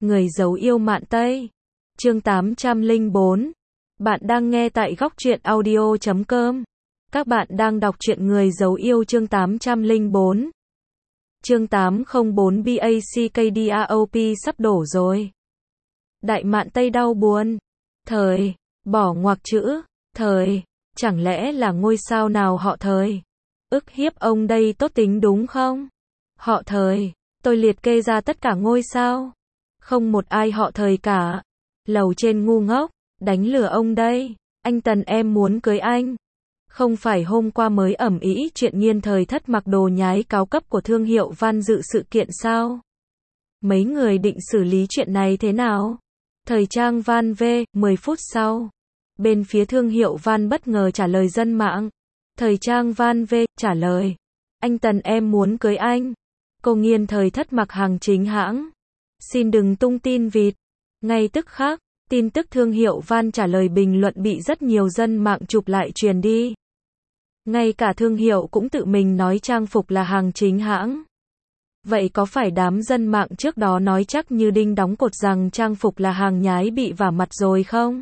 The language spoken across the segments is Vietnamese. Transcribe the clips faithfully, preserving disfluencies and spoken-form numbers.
Người giấu yêu Mạn Tây. Chương tám trăm lẻ bốn. Bạn đang nghe tại góc truyện audio chấm com. Các bạn đang đọc truyện Người giấu yêu chương tám trăm lẻ bốn. Chương tám trăm bốn BACKDROP sắp đổ rồi. Đại Mạn Tây đau buồn. Thời. Bỏ ngoặc chữ. Thời. Chẳng lẽ là ngôi sao nào họ Thời? Ức hiếp ông đây tốt tính đúng không? Họ Thời. Tôi liệt kê ra tất cả ngôi sao. Không một ai họ Thời cả. Lầu trên ngu ngốc. Đánh lừa ông đây. Anh Tần em muốn cưới anh. Không phải hôm qua mới ẩm ĩ chuyện Nghiên Thời Thất mặc đồ nhái cao cấp của thương hiệu Van dự sự kiện sao? Mấy người định xử lý chuyện này thế nào? Thời trang Van V, mười phút sau. Bên phía thương hiệu Van bất ngờ trả lời dân mạng. Thời trang Van V trả lời. Anh Tần em muốn cưới anh. Cô Nghiên Thời Thất mặc hàng chính hãng. Xin đừng tung tin vịt. Ngay tức khắc, tin tức thương hiệu Van trả lời bình luận bị rất nhiều dân mạng chụp lại truyền đi. Ngay cả thương hiệu cũng tự mình nói trang phục là hàng chính hãng. Vậy có phải đám dân mạng trước đó nói chắc như đinh đóng cột rằng trang phục là hàng nhái bị vả mặt rồi không?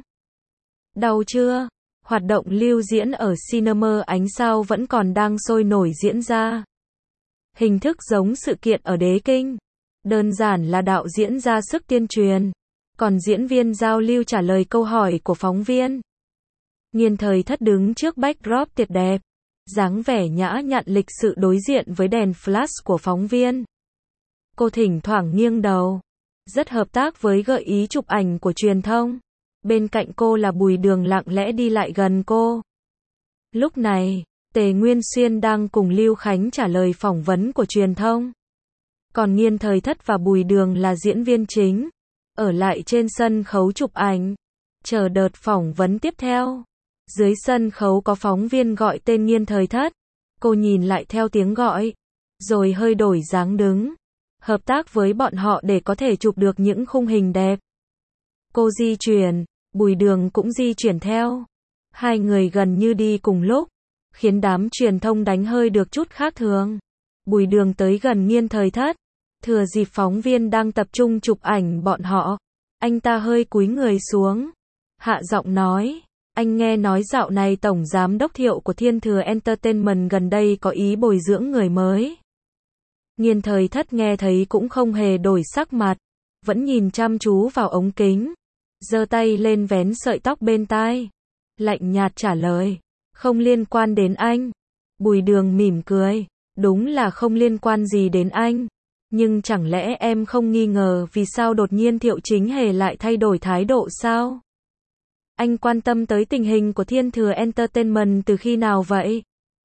Đau chưa? Hoạt động lưu diễn ở Cinema Ánh Sao vẫn còn đang sôi nổi diễn ra. Hình thức giống sự kiện ở Đế Kinh. Đơn giản là đạo diễn ra sức tuyên truyền. Còn diễn viên giao lưu trả lời câu hỏi của phóng viên. Nghiên Thời Thất đứng trước backdrop tuyệt đẹp. Dáng vẻ nhã nhặn lịch sự đối diện với đèn flash của phóng viên. Cô thỉnh thoảng nghiêng đầu. Rất hợp tác với gợi ý chụp ảnh của truyền thông. Bên cạnh cô là Bùi Đường lặng lẽ đi lại gần cô. Lúc này, Tề Nguyên Xuyên đang cùng Lưu Khánh trả lời phỏng vấn của truyền thông. Còn Nghiên Thời Thất và Bùi Đường là diễn viên chính. Ở lại trên sân khấu chụp ảnh. Chờ đợt phỏng vấn tiếp theo. Dưới sân khấu có phóng viên gọi tên Nghiên Thời Thất. Cô nhìn lại theo tiếng gọi. Rồi hơi đổi dáng đứng. Hợp tác với bọn họ để có thể chụp được những khung hình đẹp. Cô di chuyển. Bùi Đường cũng di chuyển theo. Hai người gần như đi cùng lúc. Khiến đám truyền thông đánh hơi được chút khác thường. Bùi Đường tới gần Nghiên Thời Thất. Thừa dịp phóng viên đang tập trung chụp ảnh bọn họ. Anh ta hơi cúi người xuống. Hạ giọng nói. Anh nghe nói dạo này Tổng Giám đốc Thiệu của Thiên Thừa Entertainment gần đây có ý bồi dưỡng người mới. Nghiên Thời Thất nghe thấy cũng không hề đổi sắc mặt. Vẫn nhìn chăm chú vào ống kính. Giơ tay lên vén sợi tóc bên tai. Lạnh nhạt trả lời. Không liên quan đến anh. Bùi Đường mỉm cười. Đúng là không liên quan gì đến anh. Nhưng chẳng lẽ em không nghi ngờ vì sao đột nhiên Thiệu Chính Hề lại thay đổi thái độ sao? Anh quan tâm tới tình hình của Thiên Thừa Entertainment từ khi nào vậy?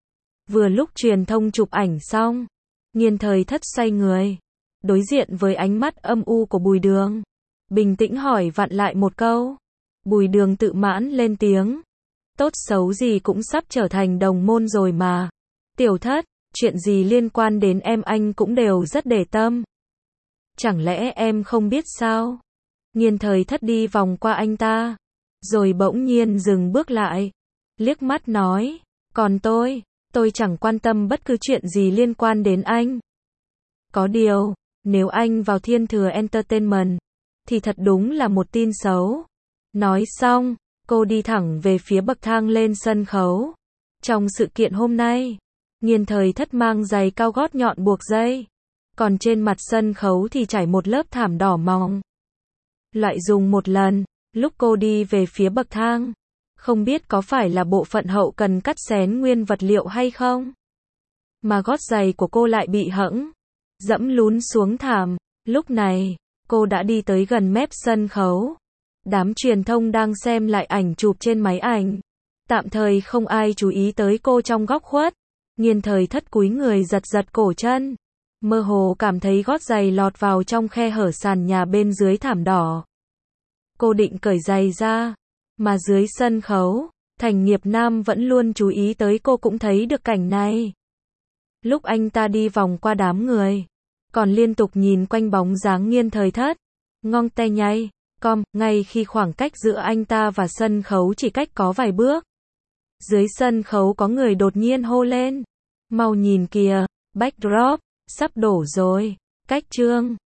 Vừa lúc truyền thông chụp ảnh xong, Nghiên Thời Thất xoay người, đối diện với ánh mắt âm u của Bùi Đường. Bình tĩnh hỏi vặn lại một câu. Bùi Đường tự mãn lên tiếng. Tốt xấu gì cũng sắp trở thành đồng môn rồi mà. Tiểu Thất, chuyện gì liên quan đến em anh cũng đều rất để tâm. Chẳng lẽ em không biết sao? Nghiên Thời Thất đi vòng qua anh ta. Rồi bỗng nhiên dừng bước lại. Liếc mắt nói. Còn tôi, tôi chẳng quan tâm bất cứ chuyện gì liên quan đến anh. Có điều, nếu anh vào Thiên Thừa Entertainment, thì thật đúng là một tin xấu. Nói xong, cô đi thẳng về phía bậc thang lên sân khấu. Trong sự kiện hôm nay, Nghiên Thời Thất mang giày cao gót nhọn buộc dây. Còn trên mặt sân khấu thì trải một lớp thảm đỏ mỏng. Loại dùng một lần. Lúc cô đi về phía bậc thang, không biết có phải là bộ phận hậu cần cắt xén nguyên vật liệu hay không, mà gót giày của cô lại bị hẫng, dẫm lún xuống thảm. Lúc này, cô đã đi tới gần mép sân khấu. Đám truyền thông đang xem lại ảnh chụp trên máy ảnh. Tạm thời không ai chú ý tới cô trong góc khuất. Nghiên Thời Thất cúi người giật giật cổ chân. Mơ hồ cảm thấy gót giày lọt vào trong khe hở sàn nhà bên dưới thảm đỏ. Cô định cởi giày ra, mà dưới sân khấu, Thành Nghiệp Nam vẫn luôn chú ý tới cô cũng thấy được cảnh này. Lúc anh ta đi vòng qua đám người, còn liên tục nhìn quanh bóng dáng Nghiên Thời Thất, ngong tay nháy, com, ngay khi khoảng cách giữa anh ta và sân khấu chỉ cách có vài bước. Dưới sân khấu có người đột nhiên hô lên. Mau nhìn kìa, backdrop, sắp đổ rồi, cách chương.